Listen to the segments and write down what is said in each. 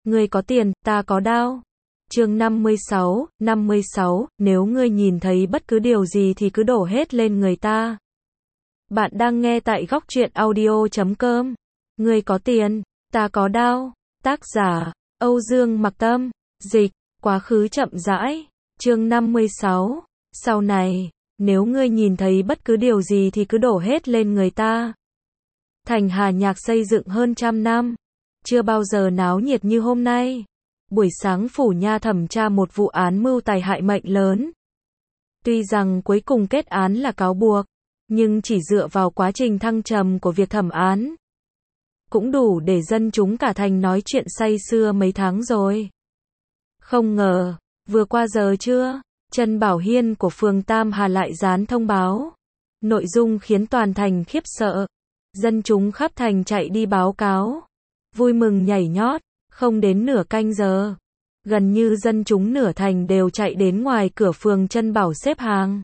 Ngươi có tiền, ta có đao. Chương 56, nếu ngươi nhìn thấy bất cứ điều gì thì cứ đổ hết lên người ta. Bạn đang nghe tại góc truyện audio.com. Ngươi có tiền, ta có đao. Tác giả, Âu Dương Mặc Tâm. Dịch, quá khứ chậm rãi. Chương 56. Sau này, nếu ngươi nhìn thấy bất cứ điều gì thì cứ đổ hết lên người ta. Thành Hà Nhạc xây dựng hơn 100 năm. Chưa bao giờ náo nhiệt như hôm nay. Buổi sáng phủ nha thẩm tra một vụ án mưu tài hại mệnh lớn. Tuy rằng cuối cùng kết án là cáo buộc, nhưng chỉ dựa vào quá trình thăng trầm của việc thẩm án, cũng đủ để dân chúng cả thành nói chuyện say sưa mấy tháng rồi. Không ngờ, vừa qua giờ trưa, Trân Bảo Hiên của phường Tam Hà lại dán thông báo. Nội dung khiến toàn thành khiếp sợ. Dân chúng khắp thành chạy đi báo cáo. Vui mừng nhảy nhót, không đến nửa canh giờ. Gần như dân chúng nửa thành đều chạy đến ngoài cửa phường Trân Bảo xếp hàng.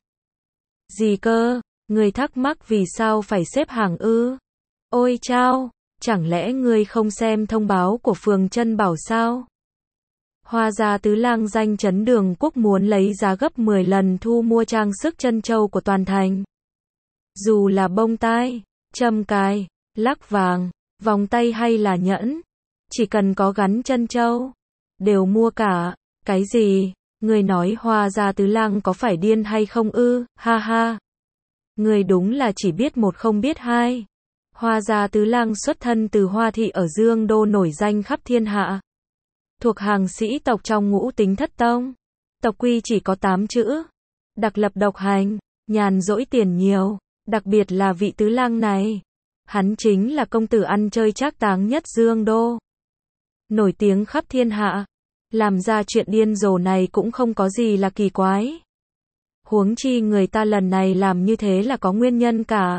Gì cơ, người thắc mắc vì sao phải xếp hàng ư? Ôi chao, chẳng lẽ ngươi không xem thông báo của phường Trân Bảo sao? Hoa gia tứ lang danh chấn Đường Quốc muốn lấy giá gấp 10 lần thu mua trang sức trân châu của toàn thành. Dù là bông tai, châm cài, lắc vàng, vòng tay hay là nhẫn, chỉ cần có gắn trân châu, đều mua cả. Cái gì? Người nói Hoa gia tứ lang có phải điên hay không ư? Ha ha. Người đúng là chỉ biết một không biết hai. Hoa gia tứ lang xuất thân từ Hoa thị ở Dương Đô nổi danh khắp thiên hạ. Thuộc hàng sĩ tộc trong Ngũ Tính Thất Tông. Tộc quy chỉ có 8 chữ. Đặc lập độc hành, nhàn rỗi tiền nhiều. Đặc biệt là vị tứ lang này. Hắn chính là công tử ăn chơi trác táng nhất Dương Đô. Nổi tiếng khắp thiên hạ. Làm ra chuyện điên rồ này cũng không có gì là kỳ quái. Huống chi người ta lần này làm như thế là có nguyên nhân cả.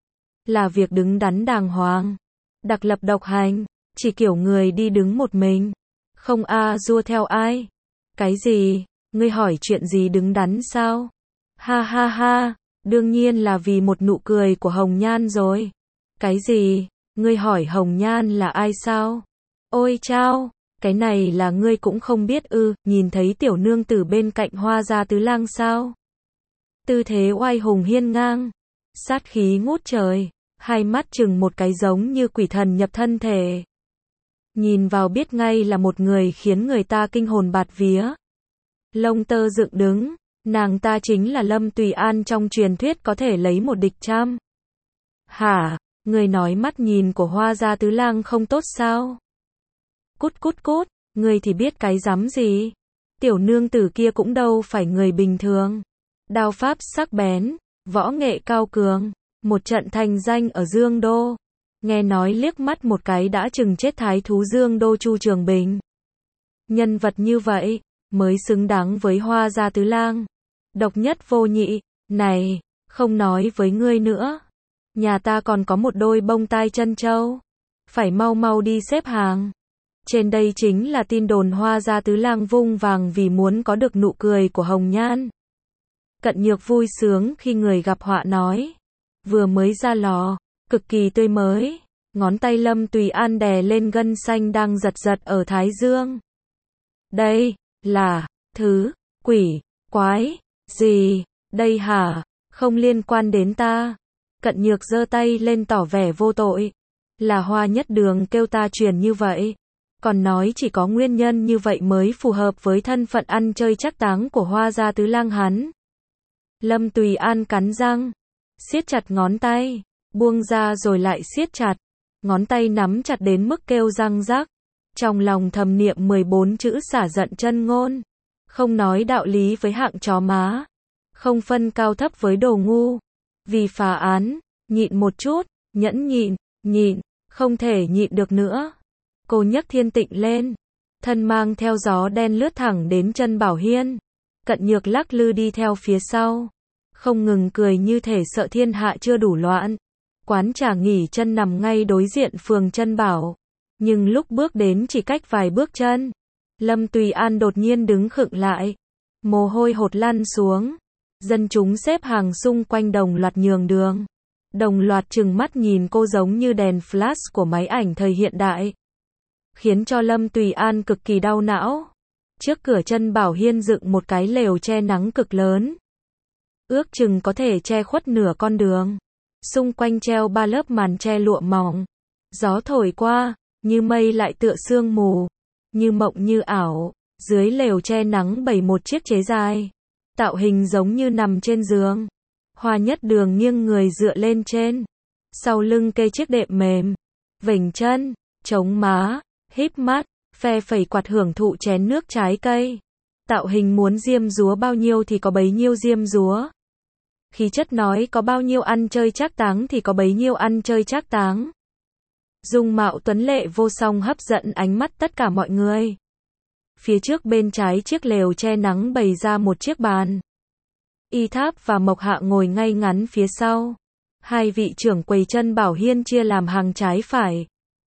Là việc đứng đắn đàng hoàng. Đặc lập độc hành, chỉ kiểu người đi đứng một mình. Không dua theo ai. Cái gì? Ngươi hỏi chuyện gì đứng đắn sao? Ha ha ha, đương nhiên là vì một nụ cười của Hồng Nhan rồi. Cái gì? Ngươi hỏi Hồng Nhan là ai sao? Ôi chao, cái này là ngươi cũng không biết ư? Nhìn thấy tiểu nương tử bên cạnh Hoa gia tứ lang sao? Tư thế oai hùng hiên ngang, sát khí ngút trời, hai mắt chừng một cái giống như quỷ thần nhập thân thể. Nhìn vào biết ngay là một người khiến người ta kinh hồn bạt vía. Lông tơ dựng đứng, nàng ta chính là Lâm Tùy An trong truyền thuyết có thể lấy một địch trăm. Hả, người nói mắt nhìn của Hoa gia tứ lang không tốt sao? Cút cút cút, người thì biết cái rắm gì? Tiểu nương tử kia cũng đâu phải người bình thường. Đao pháp sắc bén, võ nghệ cao cường, một trận thành danh ở Dương Đô. Nghe nói liếc mắt một cái đã chừng chết thái thú Dương Đô Chu Trường Bình. Nhân vật như vậy, mới xứng đáng với Hoa gia tứ lang. Độc nhất vô nhị, này, không nói với ngươi nữa. Nhà ta còn có một đôi bông tai trân châu. Phải mau mau đi xếp hàng. Trên đây chính là tin đồn Hoa gia tứ lang vung vàng vì muốn có được nụ cười của Hồng Nhan. Cận Nhược vui sướng khi người gặp họa nói. Vừa mới ra lò, cực kỳ tươi mới. Ngón tay Lâm Tùy An đè lên gân xanh đang giật giật ở thái dương. Đây, là, thứ, quỷ, quái, gì, đây hả, không liên quan đến ta. Cận Nhược giơ tay lên tỏ vẻ vô tội. Là Hoa Nhất Đường kêu ta truyền như vậy. Còn nói chỉ có nguyên nhân như vậy mới phù hợp với thân phận ăn chơi trác táng của Hoa gia tứ lang hắn. Lâm Tùy An cắn răng, siết chặt ngón tay, buông ra rồi lại siết chặt. Ngón tay nắm chặt đến mức kêu răng rắc. Trong lòng thầm niệm 14 chữ xả giận chân ngôn. Không nói đạo lý với hạng chó má. Không phân cao thấp với đồ ngu. Vì phá án, nhịn một chút, nhẫn nhịn, không thể nhịn được nữa. Cô nhấc Thiên Tịnh lên. Thân mang theo gió đen lướt thẳng đến Trân Bảo Hiên. Cận Nhược lắc lư đi theo phía sau. Không ngừng cười như thể sợ thiên hạ chưa đủ loạn. Quán trà nghỉ chân nằm ngay đối diện phường Trân Bảo. Nhưng lúc bước đến chỉ cách vài bước chân, Lâm Tùy An đột nhiên đứng khựng lại. Mồ hôi hột lăn xuống. Dân chúng xếp hàng xung quanh đồng loạt nhường đường. Đồng loạt trừng mắt nhìn cô giống như đèn flash của máy ảnh thời hiện đại. khiến cho Lâm Tùy An cực kỳ đau não. Trước cửa Trân Bảo Hiên dựng một cái lều che nắng cực lớn. Ước chừng có thể che khuất nửa con đường. Xung quanh treo 3 lớp màn che lụa mỏng. Gió thổi qua, như mây lại tựa sương mù, như mộng như ảo. Dưới lều che nắng bày một chiếc chế dài, tạo hình giống như nằm trên giường. Hoa Nhất Đường nghiêng người dựa lên trên, sau lưng kê chiếc đệm mềm, vểnh chân, chống má, híp mắt, phe phẩy quạt hưởng thụ chén nước trái cây. Tạo hình muốn diêm dúa bao nhiêu thì có bấy nhiêu diêm dúa. Khí chất nói có bao nhiêu ăn chơi trác táng thì có bấy nhiêu ăn chơi trác táng. Dung mạo tuấn lệ vô song hấp dẫn ánh mắt tất cả mọi người. Phía trước bên trái chiếc lều che nắng bày ra một chiếc bàn. Y Tháp và Mộc Hạ ngồi ngay ngắn phía sau. Hai vị trưởng quầy Trân Bảo Hiên chia làm hàng trái phải.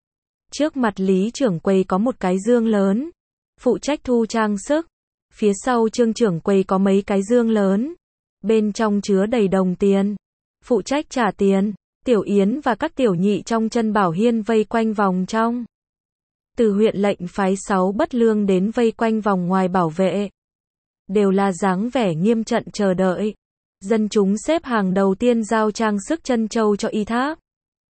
Trước mặt Lý trưởng quầy có một cái dương lớn, phụ trách thu trang sức. Phía sau Trương trưởng quầy có mấy cái dương lớn, bên trong chứa đầy đồng tiền, phụ trách trả tiền. Tiểu Yến và các tiểu nhị trong Trân Bảo Hiên vây quanh vòng trong. Từ huyện lệnh phái 6 Bất Lương đến vây quanh vòng ngoài bảo vệ. Đều là dáng vẻ nghiêm trận chờ đợi. Dân chúng xếp hàng đầu tiên giao trang sức trân châu cho Y Tháp.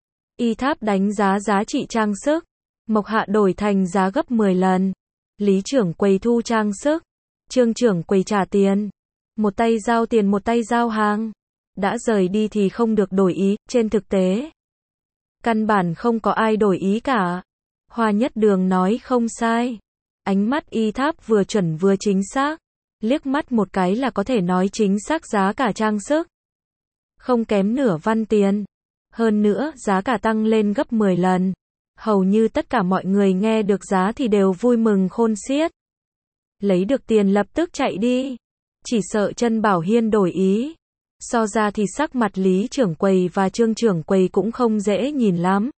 Y Tháp đánh giá giá trị trang sức. Mộc Hạ đổi thành giá gấp 10 lần. Lý trưởng quầy thu trang sức. Trương trưởng quầy trả tiền. Một tay giao tiền một tay giao hàng. Đã rời đi thì không được đổi ý, trên thực tế. Căn bản không có ai đổi ý cả. Hoa Nhất Đường nói không sai. Ánh mắt Y Tháp vừa chuẩn vừa chính xác. Liếc mắt một cái là có thể nói chính xác giá cả trang sức. Không kém nửa văn tiền. Hơn nữa, giá cả tăng lên gấp 10 lần. Hầu như tất cả mọi người nghe được giá thì đều vui mừng khôn xiết. Lấy được tiền lập tức chạy đi. Chỉ sợ Trân Bảo Hiên đổi ý. So ra thì sắc mặt Lý trưởng quầy và Trương trưởng quầy cũng không dễ nhìn lắm.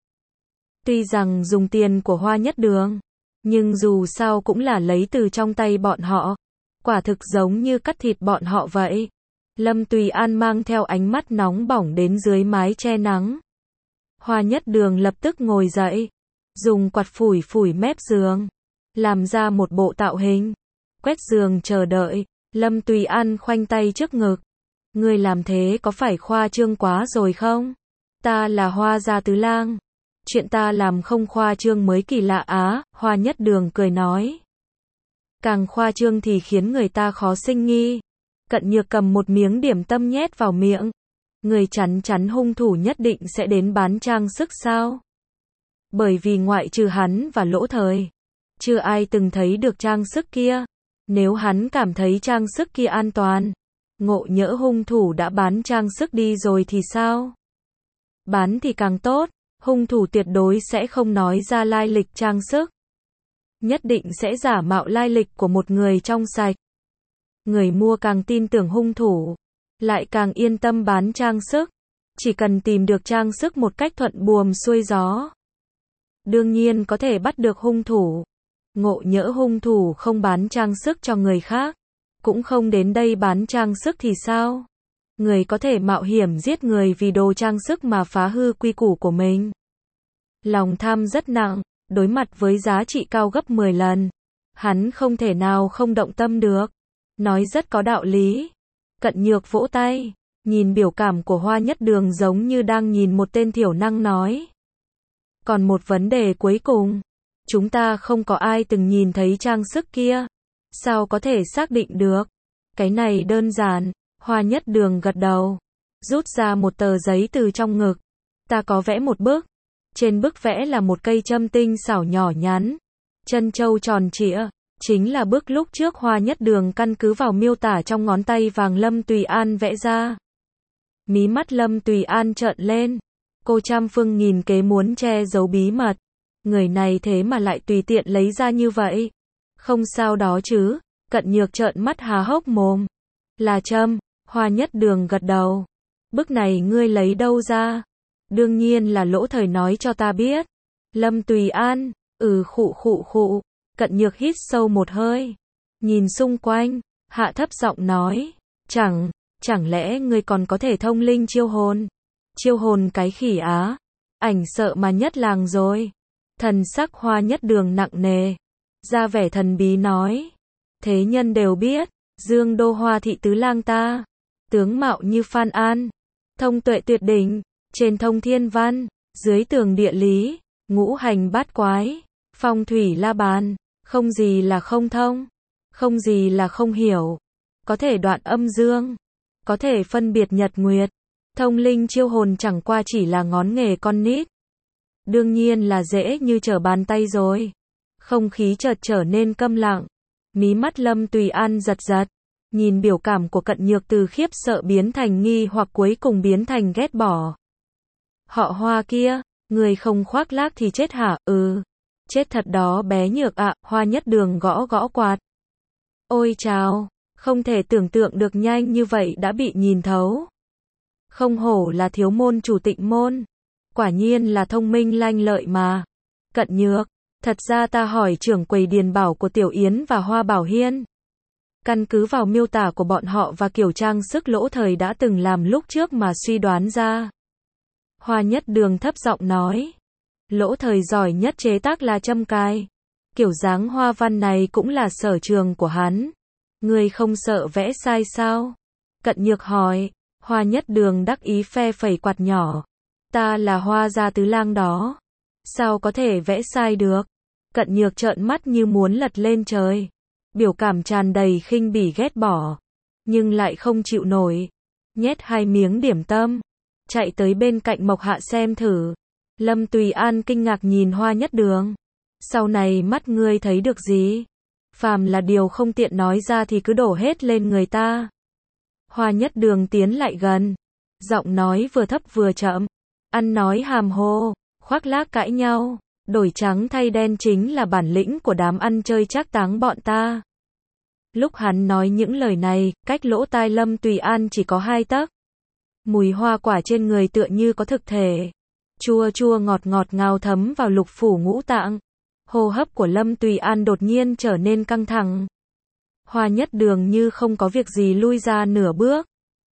Tuy rằng dùng tiền của Hoa Nhất Đường, nhưng dù sao cũng là lấy từ trong tay bọn họ. Quả thực giống như cắt thịt bọn họ vậy. Lâm Tùy An mang theo ánh mắt nóng bỏng đến dưới mái che nắng. Hoa Nhất Đường lập tức ngồi dậy, dùng quạt phủi phủi mép giường, làm ra một bộ tạo hình. Quét giường chờ đợi. Lâm Tùy An khoanh tay trước ngực. Ngươi làm thế có phải khoa trương quá rồi không? Ta là Hoa gia tứ lang. Chuyện ta làm không khoa trương mới kỳ lạ á, Hoa Nhất Đường cười nói. Càng khoa trương thì khiến người ta khó sinh nghi. Cận Nhược cầm một miếng điểm tâm nhét vào miệng. Người chắn chắn hung thủ nhất định sẽ đến bán trang sức sao? Bởi vì ngoại trừ hắn và Lỗ Thời, chưa ai từng thấy được trang sức kia. Nếu hắn cảm thấy trang sức kia an toàn, ngộ nhỡ hung thủ đã bán trang sức đi rồi thì sao? Bán thì càng tốt, hung thủ tuyệt đối sẽ không nói ra lai lịch trang sức. Nhất định sẽ giả mạo lai lịch của một người trong sạch. Người mua càng tin tưởng hung thủ, lại càng yên tâm bán trang sức. Chỉ cần tìm được trang sức một cách thuận buồm xuôi gió, đương nhiên có thể bắt được hung thủ. Ngộ nhỡ hung thủ không bán trang sức cho người khác, cũng không đến đây bán trang sức thì sao? Người có thể mạo hiểm giết người vì đồ trang sức mà phá hư quy củ của mình. Lòng tham rất nặng, đối mặt với giá trị cao gấp 10 lần. Hắn không thể nào không động tâm được. Nói rất có đạo lý. Cận Nhược vỗ tay, nhìn biểu cảm của Hoa Nhất Đường giống như đang nhìn một tên thiểu năng nói. Còn một vấn đề cuối cùng. Chúng ta không có ai từng nhìn thấy trang sức kia. Sao có thể xác định được? Cái này đơn giản. Hoa Nhất Đường gật đầu, rút ra một tờ giấy từ trong ngực. Ta có vẽ một bức. Trên bức vẽ là một cây châm tinh xảo nhỏ nhắn, chân châu tròn trịa. Chính là bức lúc trước Hoa Nhất Đường căn cứ vào miêu tả trong ngón tay vàng Lâm Tùy An vẽ ra. Mí mắt Lâm Tùy An trợn lên. Cô trăm phương nghìn kế muốn che giấu bí mật. Người này thế mà lại tùy tiện lấy ra như vậy. Không sao đó chứ. Cận Nhược trợn mắt há hốc mồm. Là châm. Hoa Nhất Đường gật đầu. Bức này ngươi lấy đâu ra? Đương nhiên là Lỗ Thời nói cho ta biết. Lâm Tùy An. Khụ khụ khụ. Cận Nhược hít sâu một hơi. Nhìn xung quanh. Hạ thấp giọng nói. Chẳng lẽ ngươi còn có thể thông linh chiêu hồn? Chiêu hồn cái khỉ á. Ảnh sợ mà nhất làng rồi. Thần sắc Hoa Nhất Đường nặng nề, ra vẻ thần bí nói. Thế nhân đều biết, Dương Đô Hoa thị tứ lang ta, tướng mạo như Phan An, thông tuệ tuyệt đỉnh, trên thông thiên văn, dưới tường địa lý, ngũ hành bát quái, phong thủy la bàn, không gì là không thông, không gì là không hiểu, có thể đoạn âm dương, có thể phân biệt nhật nguyệt, thông linh chiêu hồn chẳng qua chỉ là ngón nghề con nít. Đương nhiên là dễ như trở bàn tay rồi. Không khí chợt trở nên câm lặng, mí mắt Lâm Tùy An giật giật, nhìn biểu cảm của Cận Nhược từ khiếp sợ biến thành nghi hoặc cuối cùng biến thành ghét bỏ. Họ Hoa kia, người không khoác lác thì chết hả? Ừ, chết thật đó bé Nhược ạ. Hoa Nhất Đường gõ gõ quạt. Ôi chào, không thể tưởng tượng được nhanh như vậy đã bị nhìn thấu. Không hổ là thiếu môn chủ Tịnh môn, quả nhiên là thông minh lanh lợi mà. Cận Nhược, thật ra ta hỏi trưởng quầy điền bảo của Tiểu Yến và Hoa Bảo Hiên. Căn cứ vào miêu tả của bọn họ và kiểu trang sức Lỗ Thời đã từng làm lúc trước mà suy đoán ra. Hoa Nhất Đường thấp giọng nói. Lỗ Thời giỏi nhất chế tác là châm cài. Kiểu dáng hoa văn này cũng là sở trường của hắn. Ngươi không sợ vẽ sai sao? Cận Nhược hỏi. Hoa Nhất Đường đắc ý phe phẩy quạt nhỏ. Ta là Hoa gia tứ lang đó. Sao có thể vẽ sai được? Cận Nhược trợn mắt như muốn lật lên trời. Biểu cảm tràn đầy khinh bỉ ghét bỏ. Nhưng lại không chịu nổi. Nhét 2 miếng điểm tâm. Chạy tới bên cạnh Mộc Hạ xem thử. Lâm Tùy An kinh ngạc nhìn Hoa Nhất Đường. Sau này mắt ngươi thấy được gì? Phàm là điều không tiện nói ra thì cứ đổ hết lên người ta. Hoa Nhất Đường tiến lại gần. Giọng nói vừa thấp vừa chậm. Ăn nói hàm hồ, khoác lác cãi nhau, đổi trắng thay đen chính là bản lĩnh của đám ăn chơi trác táng bọn ta. Lúc hắn nói những lời này, cách lỗ tai Lâm Tùy An chỉ có 2 tấc. Mùi hoa quả trên người tựa như có thực thể. Chua chua ngọt ngọt ngào thấm vào lục phủ ngũ tạng. Hô hấp của Lâm Tùy An đột nhiên trở nên căng thẳng. Hoa Nhất Đường như không có việc gì lui ra nửa bước.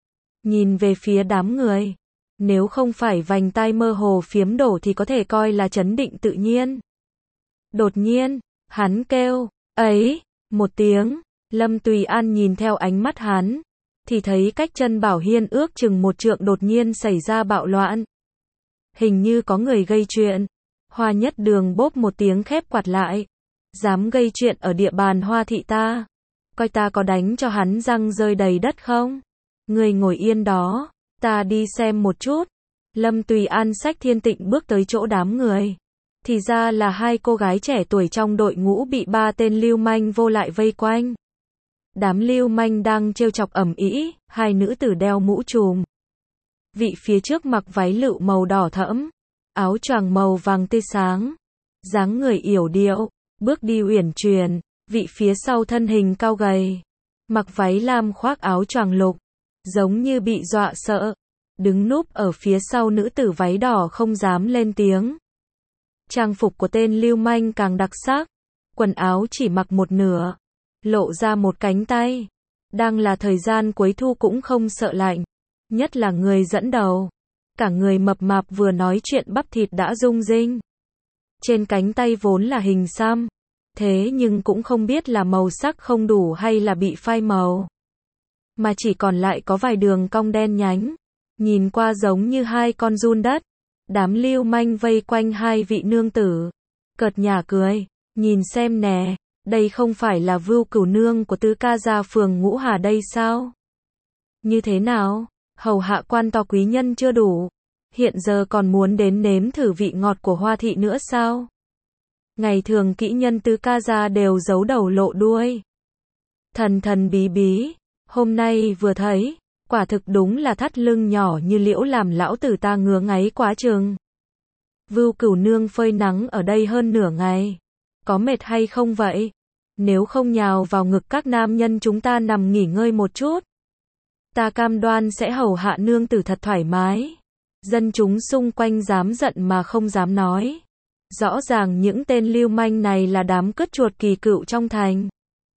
Nhìn về phía đám người. Nếu không phải vành tai mơ hồ phiếm đổ thì có thể coi là trấn định tự nhiên. Đột nhiên, hắn kêu, ấy, một tiếng. Lâm Tùy An nhìn theo ánh mắt hắn, thì thấy cách chân Bảo Hiên ước chừng 1 trượng đột nhiên xảy ra bạo loạn. Hình như có người gây chuyện. Hoa Nhất Đường bốp một tiếng khép quạt lại. Dám gây chuyện ở địa bàn Hoa thị ta. Coi ta có đánh cho hắn răng rơi đầy đất không? Người ngồi yên đó. Ta đi xem một chút. Lâm Tùy An xách Thiên Tịnh bước tới chỗ đám người. Thì ra là 2 cô gái trẻ tuổi trong đội ngũ bị 3 tên lưu manh vô lại vây quanh. Đám lưu manh đang trêu chọc ầm ĩ, 2 nữ tử đeo mũ trùm. Vị phía trước mặc váy lựu màu đỏ thẫm, áo choàng màu vàng tươi sáng, dáng người yểu điệu, bước đi uyển chuyển. Vị phía sau thân hình cao gầy, mặc váy lam khoác áo choàng lục, giống như bị dọa sợ, đứng núp ở phía sau nữ tử váy đỏ không dám lên tiếng. Trang phục của tên lưu manh càng đặc sắc, quần áo chỉ mặc một nửa, lộ ra một cánh tay. Đang là thời gian cuối thu cũng không sợ lạnh, nhất là người dẫn đầu. Cả người mập mạp vừa nói chuyện bắp thịt đã rung rinh. Trên cánh tay vốn là hình xăm, thế nhưng cũng không biết là màu sắc không đủ hay là bị phai màu. Mà chỉ còn lại có vài đường cong đen nhánh, nhìn qua giống như 2 con giun đất. Đám lưu manh vây quanh 2 vị nương tử, cợt nhả cười, nhìn xem nè, đây không phải là Vưu Cửu nương của Tứ Ca gia phường Ngũ Hà đây sao? Như thế nào, hầu hạ quan to quý nhân chưa đủ, hiện giờ còn muốn đến nếm thử vị ngọt của Hoa thị nữa sao? Ngày thường kỹ nhân Tứ Ca gia đều giấu đầu lộ đuôi, thần thần bí bí, hôm nay vừa thấy, quả thực đúng là thắt lưng nhỏ như liễu làm lão tử ta ngứa ngáy quá chừng. Vưu Cửu nương phơi nắng ở đây hơn nửa ngày, có mệt hay không vậy? Nếu không nhào vào ngực các nam nhân chúng ta nằm nghỉ ngơi một chút, ta cam đoan sẽ hầu hạ nương tử thật thoải mái. Dân chúng xung quanh dám giận mà không dám nói. Rõ ràng những tên lưu manh này là đám cướp chuột kỳ cựu trong thành.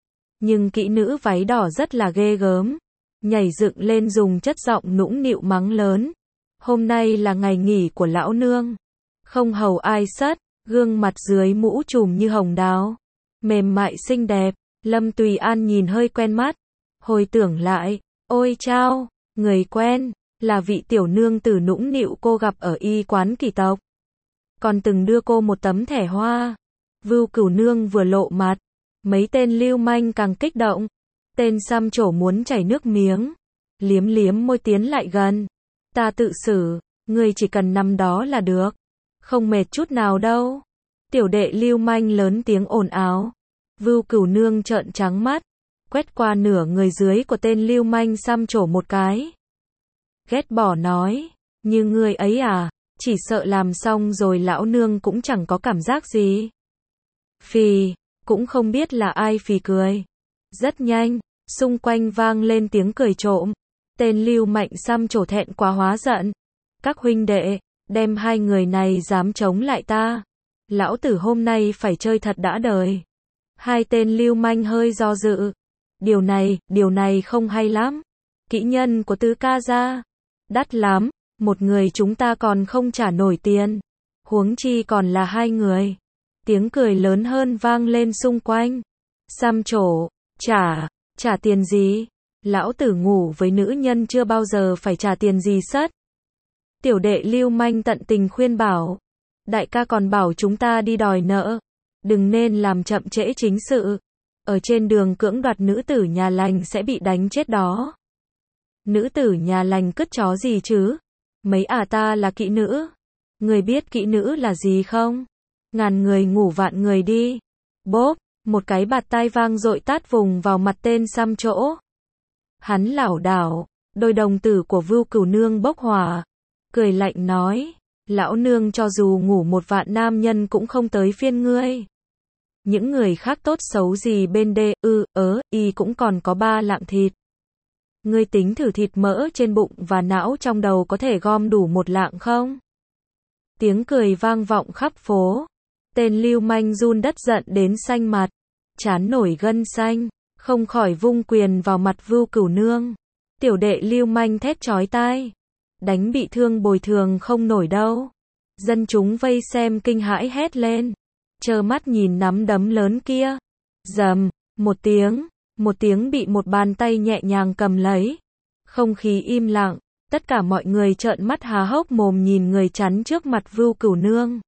Nhưng kỹ nữ váy đỏ rất là ghê gớm, nhảy dựng lên dùng chất giọng nũng nịu mắng lớn. Hôm nay là ngày nghỉ của lão nương, không hầu ai sất, gương mặt dưới mũ trùm như hồng đào, mềm mại xinh đẹp. Lâm Tùy An nhìn hơi quen mắt, hồi tưởng lại, ôi chao, người quen, là vị tiểu nương tử nũng nịu cô gặp ở y quán Kỳ Tộc. Còn từng đưa cô một tấm thẻ hoa. Vưu Cửu Nương vừa lộ mặt, mấy tên lưu manh càng kích động. Tên xăm trổ muốn chảy nước miếng, liếm liếm môi tiến lại gần. Ta tự xử, ngươi chỉ cần nằm đó là được, không mệt chút nào đâu. Tiểu đệ lưu manh lớn tiếng ồn ào. Vưu Cửu Nương trợn trắng mắt, quét qua nửa người dưới của tên lưu manh xăm trổ một cái. Ghét bỏ nói, như ngươi ấy à, chỉ sợ làm xong rồi lão nương cũng chẳng có cảm giác gì. Phì, cũng không biết là ai phì cười. Rất nhanh, xung quanh vang lên tiếng cười trộm. Tên lưu mạnh xăm trổ thẹn quá hóa giận. Các huynh đệ, đem hai người này dám chống lại ta, lão tử hôm nay phải chơi thật đã đời. Hai tên lưu manh hơi do dự. Điều này không hay lắm. Kỹ nhân của Tứ ca gia, đắt lắm, một người chúng ta còn không trả nổi tiền, huống chi còn là hai người. Tiếng cười lớn hơn vang lên xung quanh. Xăm trổ, trả tiền gì? Lão tử ngủ với nữ nhân chưa bao giờ phải trả tiền gì sất. Tiểu đệ lưu manh tận tình khuyên bảo. Đại ca còn bảo chúng ta đi đòi nợ, đừng nên làm chậm trễ chính sự. Ở trên đường cưỡng đoạt nữ tử nhà lành sẽ bị đánh chết đó. Nữ tử nhà lành cứt chó gì chứ? Mấy ta là kỹ nữ. Người biết kỹ nữ là gì không? Ngàn người ngủ vạn người đi. Bốp, một cái bạt tai vang dội tát vùng vào mặt tên xăm chỗ. Hắn lảo đảo, đôi đồng tử của Vưu Cửu Nương bốc hỏa, cười lạnh nói, lão nương cho dù ngủ một vạn nam nhân cũng không tới phiên ngươi. Những người khác tốt xấu gì bên y cũng còn có 3 lạng thịt. Ngươi tính thử thịt mỡ trên bụng và não trong đầu có thể gom đủ 1 lạng không? Tiếng cười vang vọng khắp phố. Tên lưu manh run đất giận đến xanh mặt, trán nổi gân xanh, không khỏi vung quyền vào mặt Vưu Cửu Nương. Tiểu đệ lưu manh thét chói tai, đánh bị thương bồi thường không nổi đâu. Dân chúng vây xem kinh hãi hét lên, trơ mắt nhìn nắm đấm lớn kia. Rầm, một tiếng bị một bàn tay nhẹ nhàng cầm lấy. Không khí im lặng, tất cả mọi người trợn mắt há hốc mồm nhìn người chắn trước mặt Vưu Cửu Nương.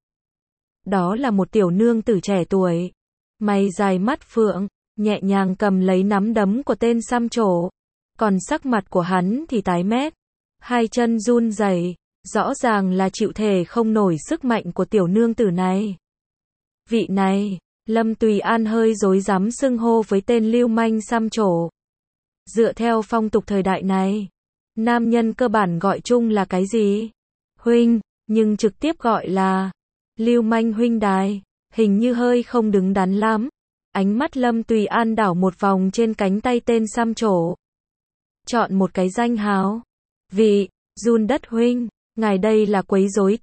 Đó là một tiểu nương tử trẻ tuổi, mày dài mắt phượng, nhẹ nhàng cầm lấy nắm đấm của tên xăm trổ. Còn sắc mặt của hắn thì tái mét, hai chân run rẩy, rõ ràng là chịu thể không nổi sức mạnh của tiểu nương tử này. Vị này, Lâm Tùy An hơi rối rắm xưng hô với tên lưu manh xăm trổ. Dựa theo phong tục thời đại này, nam nhân cơ bản gọi chung là cái gì? Huynh, nhưng trực tiếp gọi là lưu manh huynh đài, hình như hơi không đứng đắn lắm. Ánh mắt Lâm Tùy An đảo một vòng trên cánh tay tên xăm trổ. Chọn một cái danh hào. Vị, Jun Đất huynh, ngài đây là quấy rối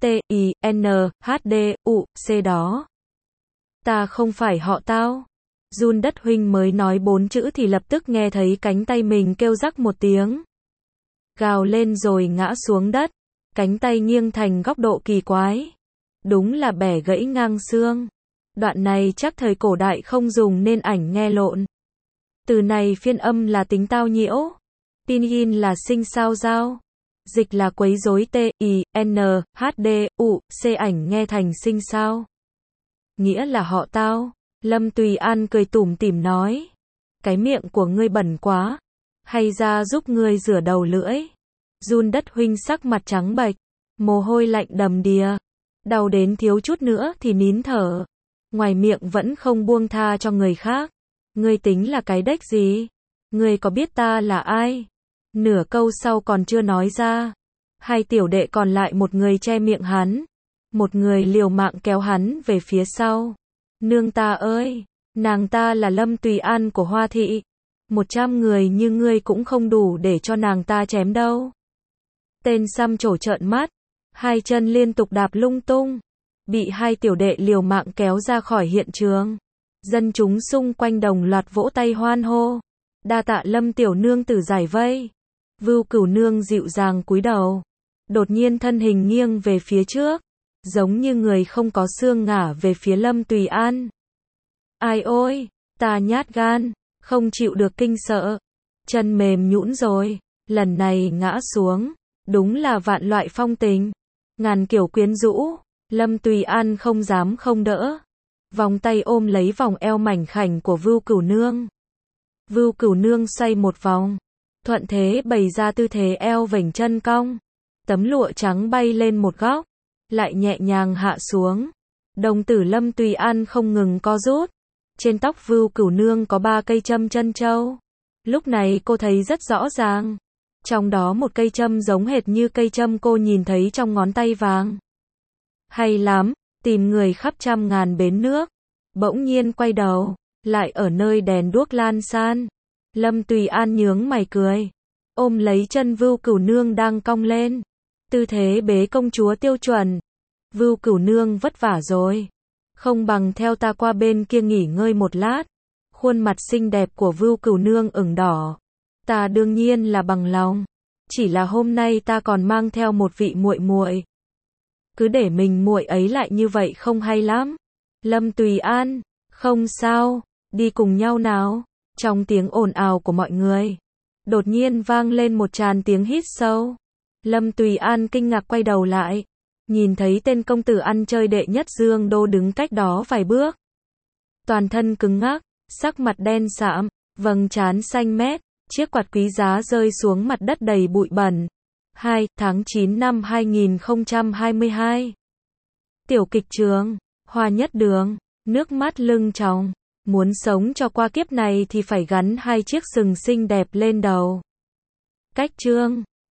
TINHDUC đó. Ta không phải họ Tao. Jun Đất huynh mới nói 4 chữ thì lập tức nghe thấy cánh tay mình kêu rắc một tiếng. Gào lên rồi ngã xuống đất, cánh tay nghiêng thành góc độ kỳ quái. Đúng là bẻ gãy ngang xương. Đoạn này chắc thời cổ đại không dùng nên ảnh nghe lộn. Từ này phiên âm là tính tao nhiễu, pinyin là sinh sao giao, dịch là quấy rối TINHDUC, ảnh nghe thành sinh sao, nghĩa là họ Tao. Lâm Tùy An cười tủm tỉm nói, cái miệng của ngươi bẩn quá, hay ra giúp ngươi rửa đầu lưỡi. Jun Đất huynh sắc mặt trắng bệch, mồ hôi lạnh đầm đìa, đau đến thiếu chút nữa thì nín thở. Ngoài miệng vẫn không buông tha cho người khác. Ngươi tính là cái đếch gì? Ngươi có biết ta là ai? Nửa câu sau còn chưa nói ra. Hai tiểu đệ còn lại một người che miệng hắn, một người liều mạng kéo hắn về phía sau. Nương ta ơi, nàng ta là Lâm Tùy An của Hoa Thị. 100 người như ngươi cũng không đủ để cho nàng ta chém đâu. Tên xăm trổ trợn mắt, hai chân liên tục đạp lung tung, bị hai tiểu đệ liều mạng kéo ra khỏi hiện trường. Dân chúng xung quanh đồng loạt vỗ tay hoan hô. Đa tạ Lâm tiểu nương tử giải vây. Vưu Cửu Nương dịu dàng cúi đầu, đột nhiên thân hình nghiêng về phía trước, giống như người không có xương ngả về phía Lâm Tùy An. Ai ôi, ta nhát gan, không chịu được kinh sợ, chân mềm nhũn rồi, lần này ngã xuống, đúng là vạn loại phong tình, ngàn kiểu quyến rũ, Lâm Tùy An không dám không đỡ, vòng tay ôm lấy vòng eo mảnh khảnh của Vưu Cửu Nương. Vưu Cửu Nương xoay một vòng, thuận thế bày ra tư thế eo vểnh chân cong, tấm lụa trắng bay lên một góc, lại nhẹ nhàng hạ xuống. Đồng tử Lâm Tùy An không ngừng co rút. Trên tóc Vưu Cửu Nương có 3 cây châm chân châu. Lúc này cô thấy rất rõ ràng. Trong đó một cây châm giống hệt như cây châm cô nhìn thấy trong ngón tay vàng. Hay lắm, tìm người khắp trăm ngàn bến nước. Bỗng nhiên quay đầu, lại ở nơi đèn đuốc lan san. Lâm Tùy An nhướng mày cười, ôm lấy chân Vưu Cửu Nương đang cong lên. Tư thế bế công chúa tiêu chuẩn. Vưu Cửu Nương vất vả rồi, không bằng theo ta qua bên kia nghỉ ngơi một lát. Khuôn mặt xinh đẹp của Vưu Cửu Nương ửng đỏ. Ta đương nhiên là bằng lòng, chỉ là hôm nay ta còn mang theo một vị muội muội. Cứ để mình muội ấy lại như vậy không hay lắm. Lâm Tùy An, không sao, đi cùng nhau nào. Trong tiếng ồn ào của mọi người, đột nhiên vang lên một tràng tiếng hít sâu. Lâm Tùy An kinh ngạc quay đầu lại, nhìn thấy tên công tử ăn chơi đệ nhất Dương Đô đứng cách đó vài bước. Toàn thân cứng ngắc, sắc mặt đen sạm, vầng trán xanh mét, chiếc quạt quý giá rơi xuống mặt đất đầy bụi bẩn. 2 tháng 9 năm 2022. Tiểu kịch trường, Hoa Nhất Đường, nước mắt lưng tròng. Muốn sống cho qua kiếp này thì phải gắn 2 chiếc sừng xinh đẹp lên đầu. Cách chương